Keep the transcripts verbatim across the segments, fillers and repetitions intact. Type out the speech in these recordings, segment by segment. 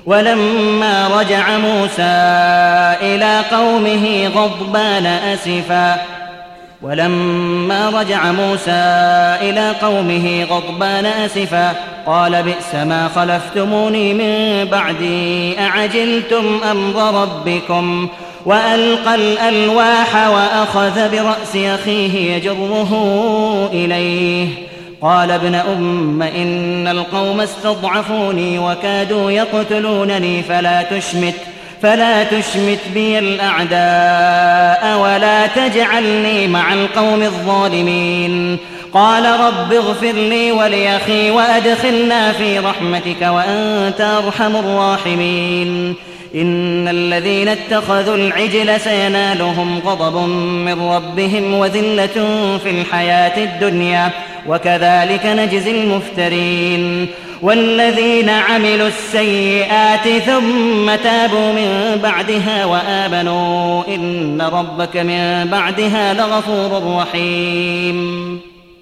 ولما رجع موسى إلى قومه غضبان أسفا ولما رجع موسى إلى قومه غضبان أسفا قال بئس ما خلفتموني من بعدي أعجلتم أمر ربكم وألقى الألواح وأخذ برأس أخيه يجره إليه قال ابن أم إن القوم استضعفوني وكادوا يقتلونني فلا تشمت فلا تشمت بي الأعداء ولا تجعلني مع القوم الظالمين قال رب اغفر لي ولأخي وأدخلنا في رحمتك وأنت أرحم الراحمين إن الذين اتخذوا العجل سينالهم غضب من ربهم وذلة في الحياة الدنيا وكذلك نجزي المفترين والذين عملوا السيئات ثم تابوا من بعدها وآمنوا إن ربك من بعدها لغفور رحيم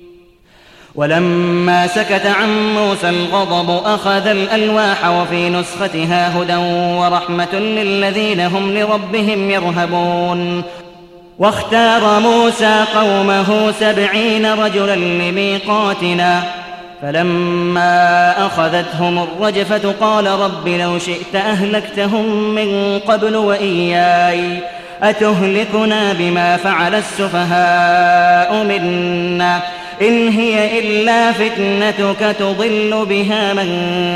ولما سكت عن موسى الغضب أخذ الألواح وفي نسختها هدى ورحمة للذين هم لربهم يرهبون واختار موسى قومه سبعين رجلا لميقاتنا فلما أخذتهم الرجفة قال رب لو شئت أهلكتهم من قبل وإياي أتهلكنا بما فعل السفهاء منا إن هي إلا فتنتك تضل بها من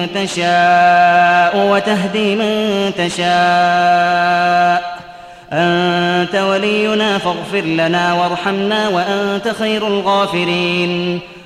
تشاء وتهدي من تشاء أنت ولينا فاغفر لنا وارحمنا وأنت خير الغافرين